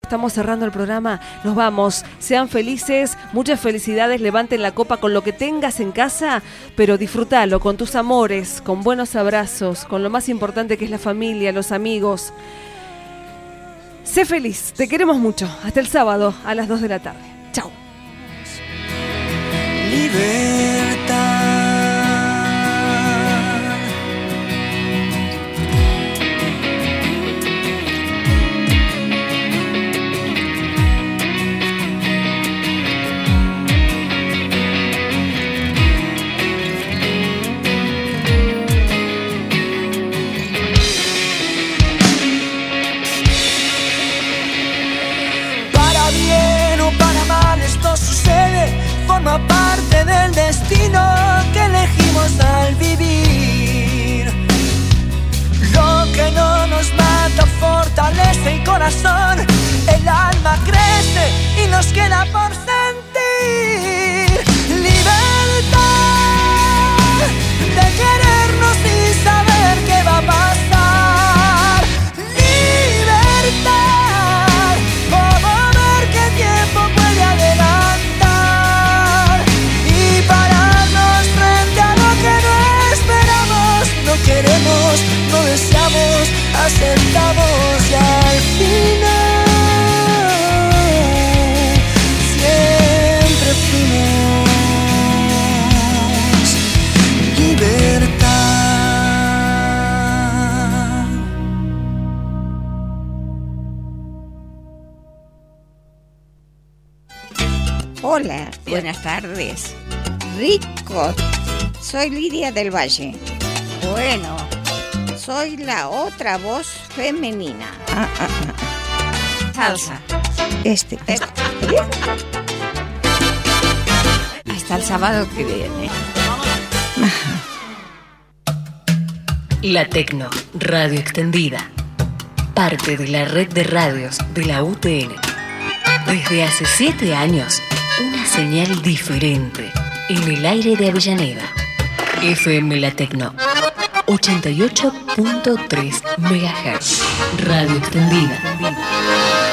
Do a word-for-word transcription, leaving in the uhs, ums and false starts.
Estamos cerrando el programa, nos vamos, sean felices, muchas felicidades, levanten la copa con lo que tengas en casa, pero disfrútalo con tus amores, con buenos abrazos, con lo más importante que es la familia, los amigos. Sé feliz, te queremos mucho, hasta el sábado a las dos de la tarde. Chao. Libertad. Forma parte del destino que elegimos al vivir. Lo que no nos mata fortalece el corazón, el alma crece y nos queda por sentir libertad de querernos y saber qué va a pasar. Libertad, como ver qué tiempo puede adelantar. No queremos, no deseamos, aceptamos y al final siempre fuimos libertad. Hola, buenas tardes. Rico, soy Lidia del Valle. Bueno, soy la otra voz femenina. Ah, ah, ah. Salsa. Este, este. Hasta el sábado que viene. La Tecno, radio extendida. Parte de la red de radios de la U T N. Desde hace siete años, una señal diferente en el aire de Avellaneda. F M La Tecno. ochenta y ocho punto tres megahertz. Radio extendida.